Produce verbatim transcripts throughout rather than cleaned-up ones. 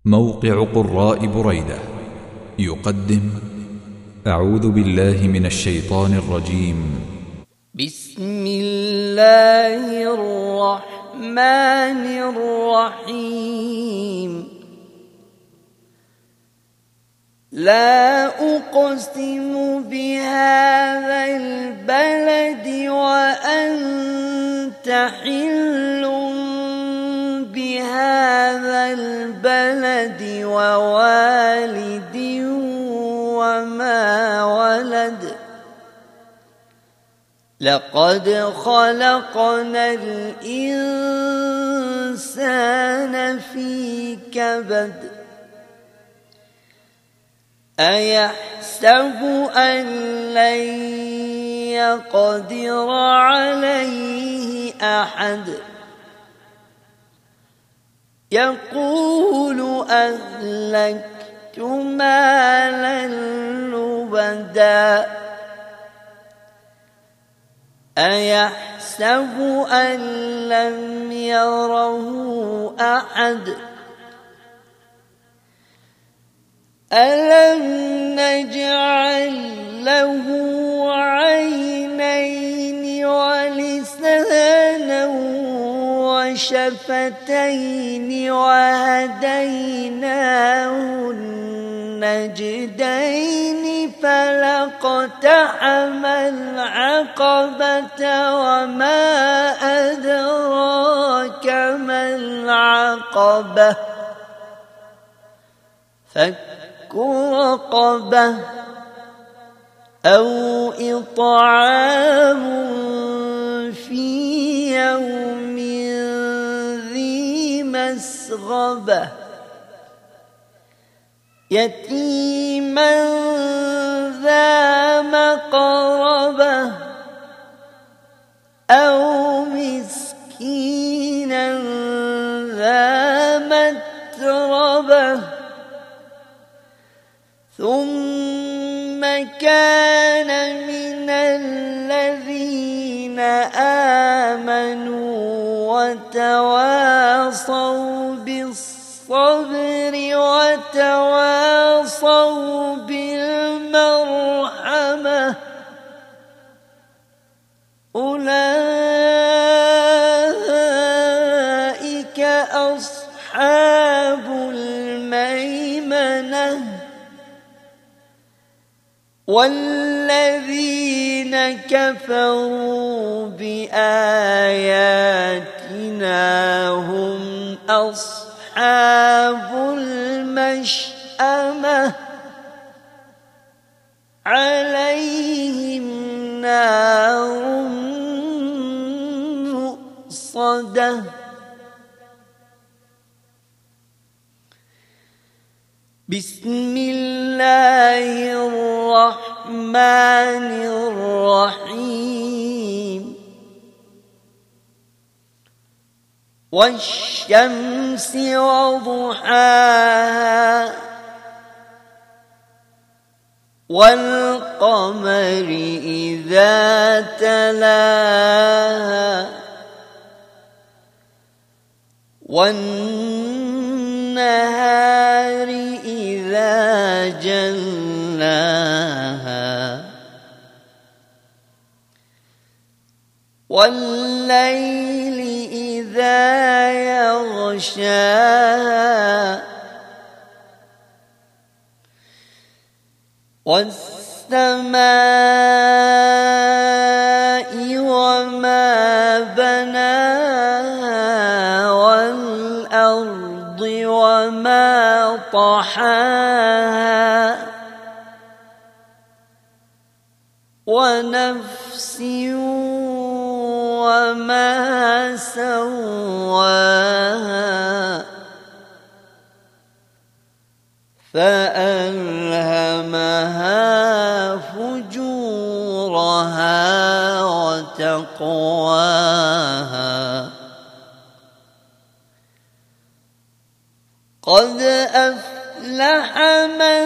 موقع قراء بريدة يقدم أعوذ بالله من الشيطان الرجيم. بسم الله الرحمن الرحيم. لا أقسم بهذا البلد وأنت حل بهذا البلد ووالد وما ولد. لقد خلقنا الإنسان في كبد. أيحسب أن لن يقدر عليه أحد. يقول أهلكت مالا لبدا. أيحسب أن لم يره أحد. ألم نجعل له عينين ولسانا وشفتين وهديناه النجدين فلاقتحم العقبة وما أدراك ما العقبة. فك رقبة أو إطعام في يوم ذي مسغبة يتيما ذا مقربة أو مسكينا ذا متربة ثم كان من الذين آمنوا وتواصوا بالصبر وتواصوا بالمرحمة أولئك أصحاب الميمنة. والذين كفروا بآياتنا هم أصحاب المشأمة عليهم نار مؤصدة. بسم الله الرحمن الرحيم. والشمس وضحاها والقمر إذا تلاها والنهار إذا جلاها والليل إذا يغشاها والسماء وما بناها والأرض وما طحاها ونفس وما سواها فألهمها فجورها وتقواها. قد أفلح من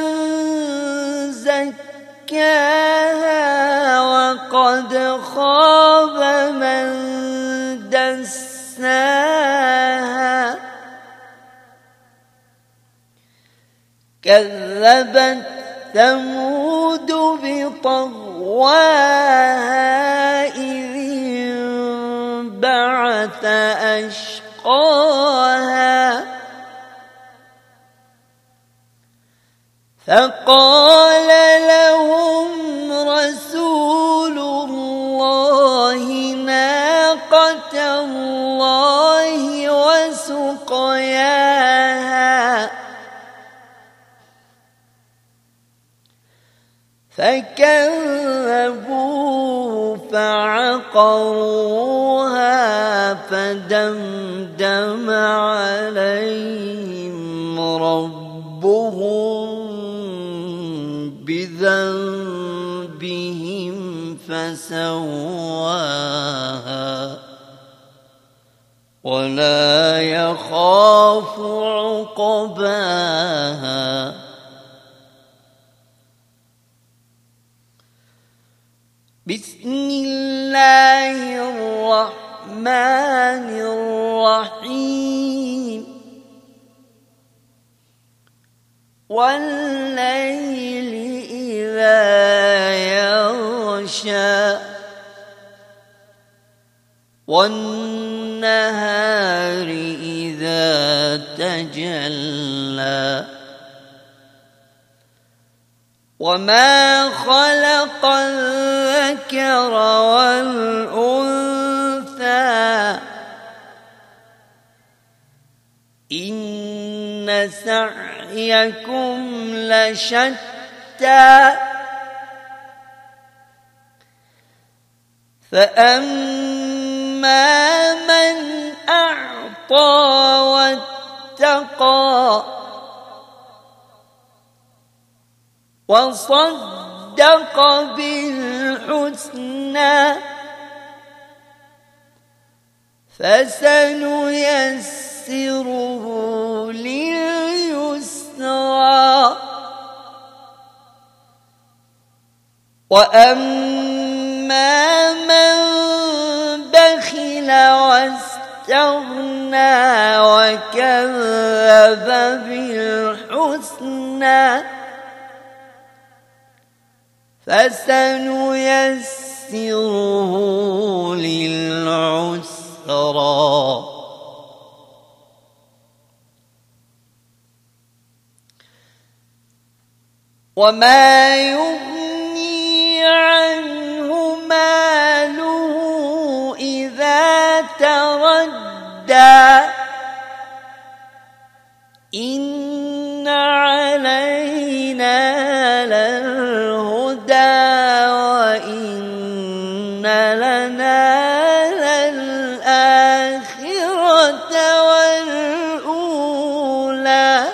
زكاها وقد خاب من دساها. كذبت ثمود بطغواها إذ انبعث أشقاها فقال لهم رسول الله ناقة الله وسقياها فكذبوه فعقروها فدمدم عليهم ربهم بذنبهم فسواها ولا يخاف عقباها بسم الله الرحمن الرحيم والليل إذا يغشى والنهار إذا تجلى وما خلق الذكر والأنثى إن سعيكم لشتى فأما من أعطى واتقى وصدق بالحسنى فسنيسره لليسرى وأما من بخل واستغنى وكذب بالحسنى فسنيسره للعسرى وما يغني عنه ماله إذا تردى إن علينا للهدى وإن لنا للآخرة والأولى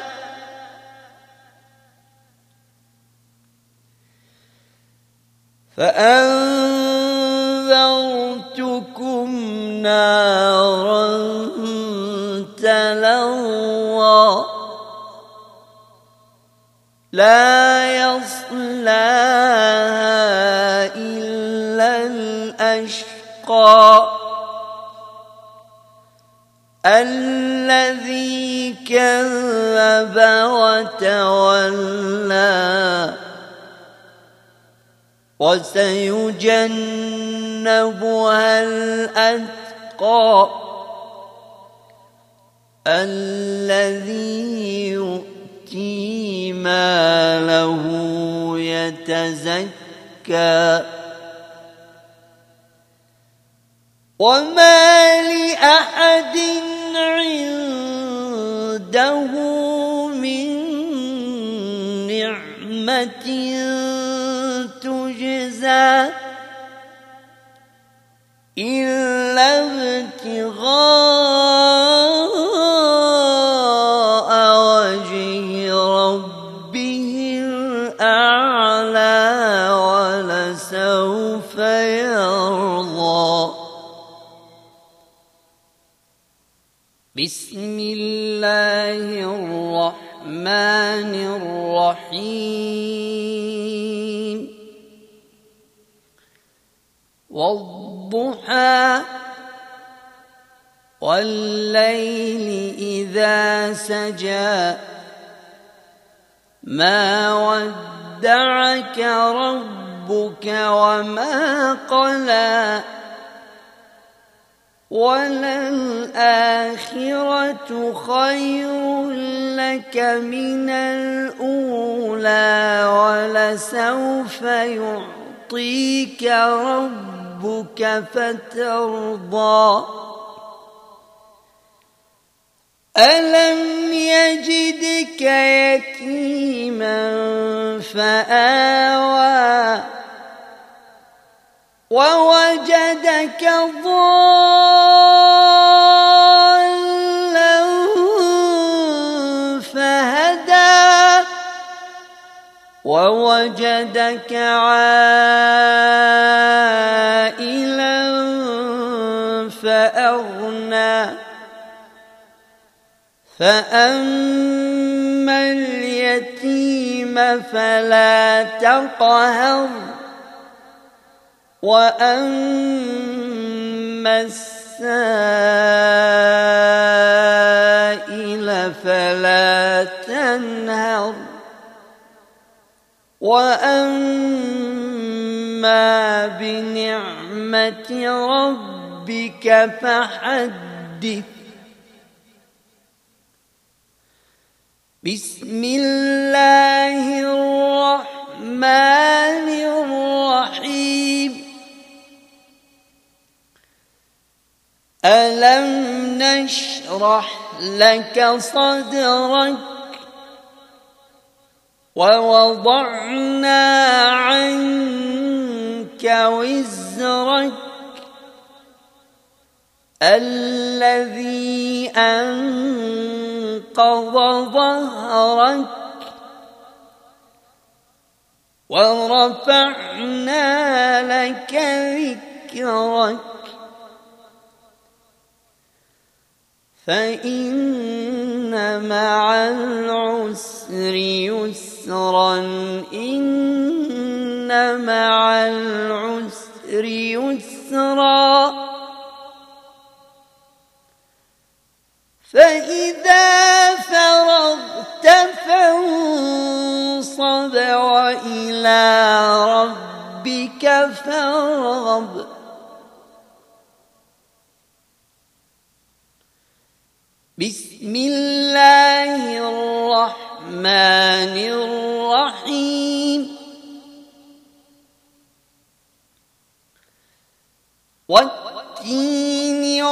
فأنذرتكم نارا تلظى لا يصلاها إلا الأشقى الذي كذب وتولى وسيجنبها الأتقى الذي يؤتي ماله يتزكى وما لأحد عنده من نعمة تجزى إلا ابتغاء وجه ربه الأعلى ولسوف يرضى بسم الله الرحمن الرحيم والضحى والليل إذا سجى ما ودعك ربك وما قلى وللآخرة خير لك من الأولى ولسوف يعطيك ربك فترضى ألم يجدك يتيما فآوى ووجدك ضالا فهدى ووجدك عائلا فأغنى فأما اليتيم فلا تقهر وأما السائل فلا تنهر وأما بنعمة ربك فحدث بسم الله الرحمن الرحيم ألم نشرح لك صدرك ووضعنا عنك وزرك الذي أنقض ظهرك ورفعنا لك ذكرك فإن مع العسر يسرا إن مع العسر يسرا فإذا فرغت فانصب وإلى ربك فارغب بسم الله الرحمن الرحيم والتين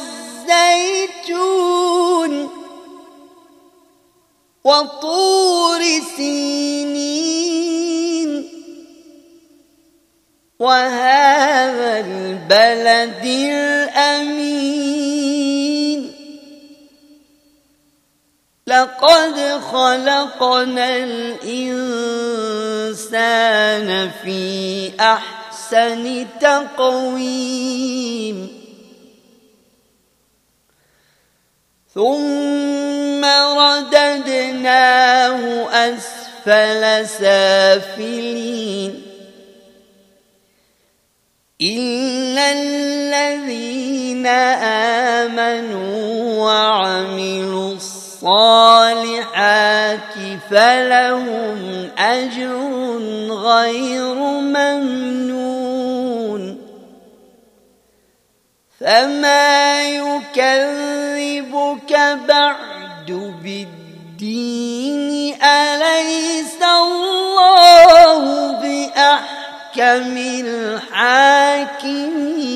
والزيتون وطور سينين وهذا البلد الأمين لقد خلقنا الإنسان في أحسن تقويم ثم رددناه أسفل سافلين إلا الذين آمنوا وعملوا الصالحات فلهم أجر غير ممنون فما يكذبك بعد بالدين أليس الله بأحكم الحاكمين